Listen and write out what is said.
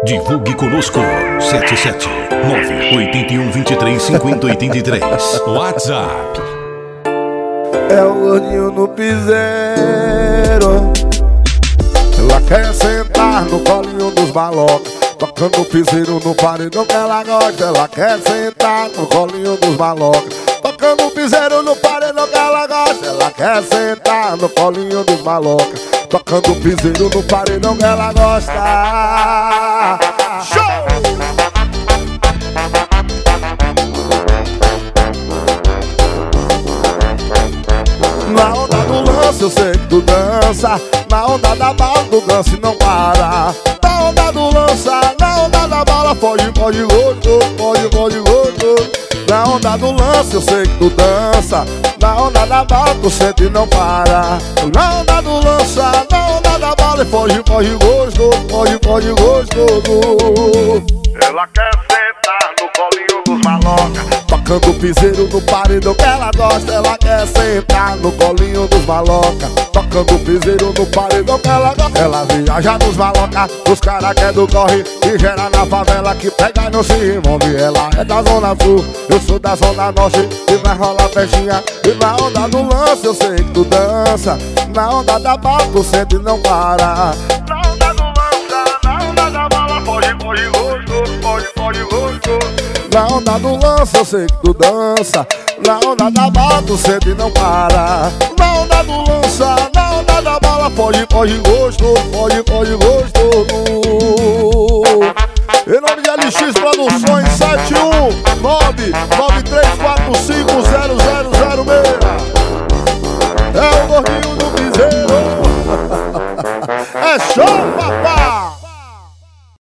Divulgue conosco 779-8123-5083. WhatsApp. É o gordinho no piseiro. Ela quer sentar no colinho dos malocas, tocando piseiro no paredão que ela gosta. Ela quer sentar no colinho dos malocas, tocando piseiro no paredão que ela gosta. Ela quer sentar no colinho dos malocas, tocando piseiro no paredão que ela gosta. Show! Na onda do lance eu sei que tu dança, na onda da bala tu dança e não para. Na onda do lança, na onda da bala foge, foge gostoso, foge, foge gostoso. Na onda do lance eu sei que tu dança, na onda da bala tu sente e não para. Na onda do lança, na onda da bala foge, foge gostoso, foge, foge gostoso. Ela quer sentar no colinho dos malocas, tocando piseiro no paredão que ela gosta. Ela quer sentar no colinho dos maloca, tocando piseiro no paredão que ela gosta. Ela viaja nos maloca, os cara que é do corre, e gera na favela, que pega e não se envolve. Ela é da zona sul, eu sou da zona norte, e vai rolar festinha. E na onda do lance eu sei que tu dança, na onda da bala tu sente e não para. Na onda do lança, na onda da bala foge, foge gostoso, foge, foge gostoso. Na onda do lance eu sei que tu dança, na onda da bala tu sente e não para. Na onda do lança, na onda da bala foge, foge gostoso, foge, foge gostoso. Em nome de LX Produções 7